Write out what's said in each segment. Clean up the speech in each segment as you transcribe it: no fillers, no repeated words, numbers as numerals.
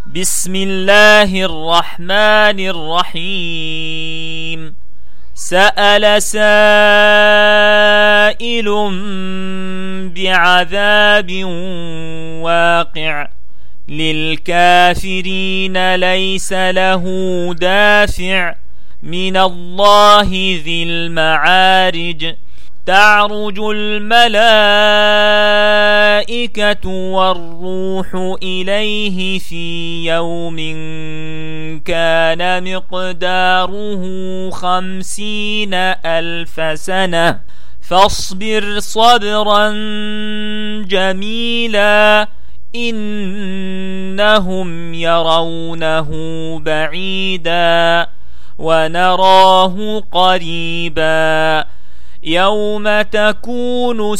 بسم الله الرحمن الرحيم. سأل سائل بعذاب واقع للكافرين ليس له دافع من الله ذي المعارج. تعرج الملائكة والروح إليه في يوم كان مقداره 50,000 سنة فاصبر صبرا جميلا إنهم يرونه بعيدا ونراه قريبا. يوم تكون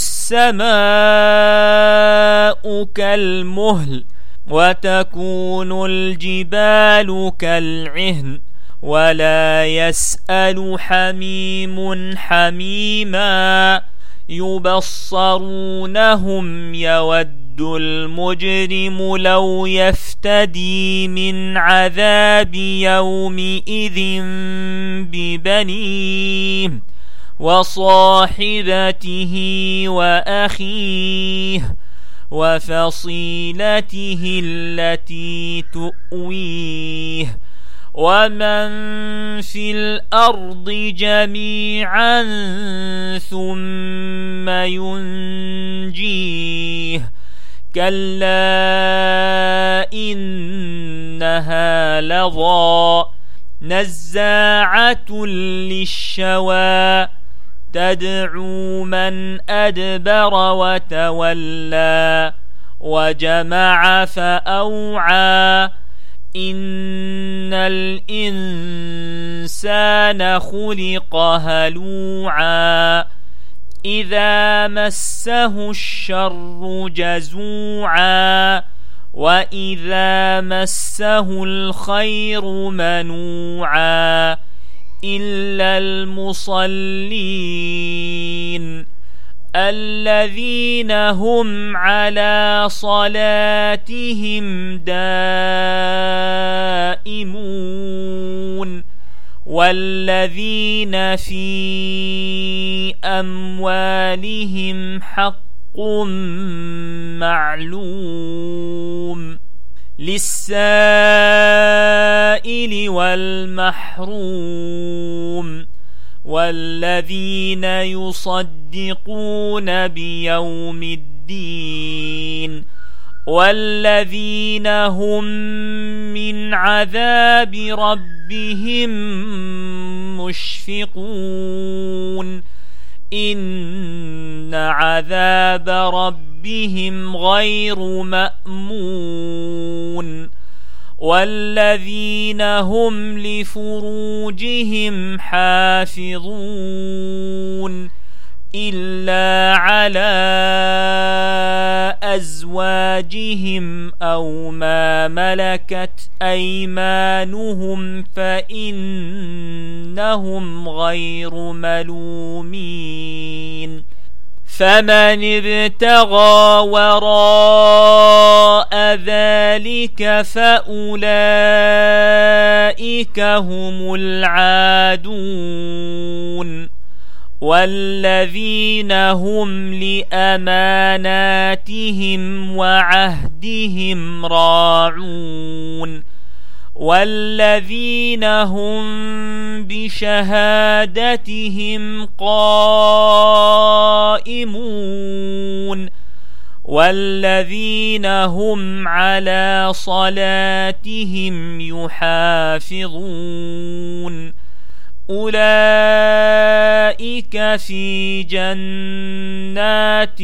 السماء كالمهل وتكون الجبال كالعهن ولا يسأل حميم حميما. يبصرونهم يود المجرم لو يفتدي من عذاب يومئذ ببنيه وصاحبته وأخيه وفصيلته التي تؤويه ومن في الأرض جميعا ثم ينجيه. كلا إنها لظى نزاعة للشوى تدعو من أدبر وتولى وجمع فأوعى. إن الإنسان خلق هلوعا إذا مسه الشر جزوعا وإذا مسه الخير منوعا إلا المصلين الذين هم على صلاتهم دائمون والذين في أموالهم حق معلوم للسائل والمحروم والذين يصدقون بيوم الدين والذين هم من عذاب ربهم مشفقون. إن عذاب ربهم غير مأمون. والذين هم لفروجهم حافظون إلا على أزواجهم أو ما ملكت أيمانهم فإنهم غير ملومين. فمن ابتغى وراء ذلك فأولئك هم العادون. والذين هم لأماناتهم وعهدهم راعون والذين هم بشهادتهم قائمون والذين هم على صلاتهم يحافظون. أولئك في جنات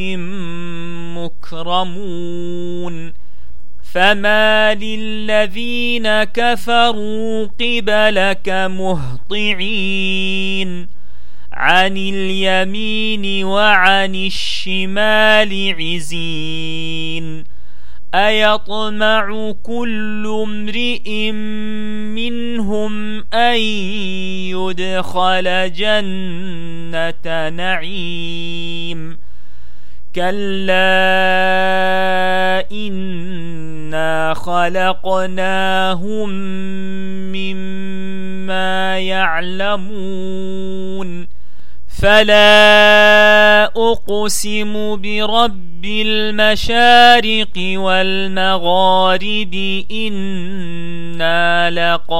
مكرمون. فما للذين كفروا قبلك مهطعين عن اليمين وعن الشمال عزين. أيطمع كل امرئ منهم أن يدخل جنة نعيم كلا إنا خلقناهم مما يعلمون فلا أقسم برب المشارق والمغارب إنا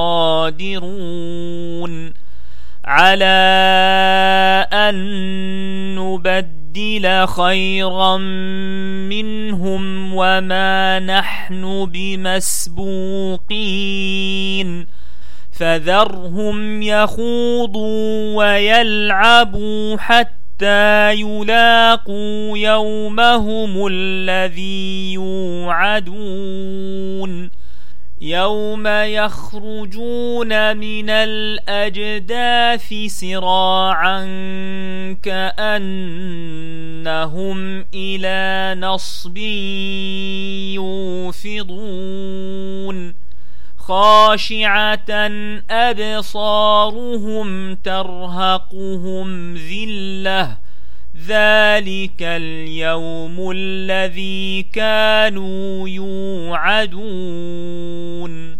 لقادرون على أن نبدل خيرا منهم وما نحن بمسبوقين فذرهم يخوضوا ويلعبوا حتى يلاقوا يومهم الذي يوعدون يوم يخرجون من الأجداث سراعا كأنهم إلى نصب يوفضون خاشعة أبصارهم ترهقهم ذلة ذلك اليوم الذي كانوا يوعدون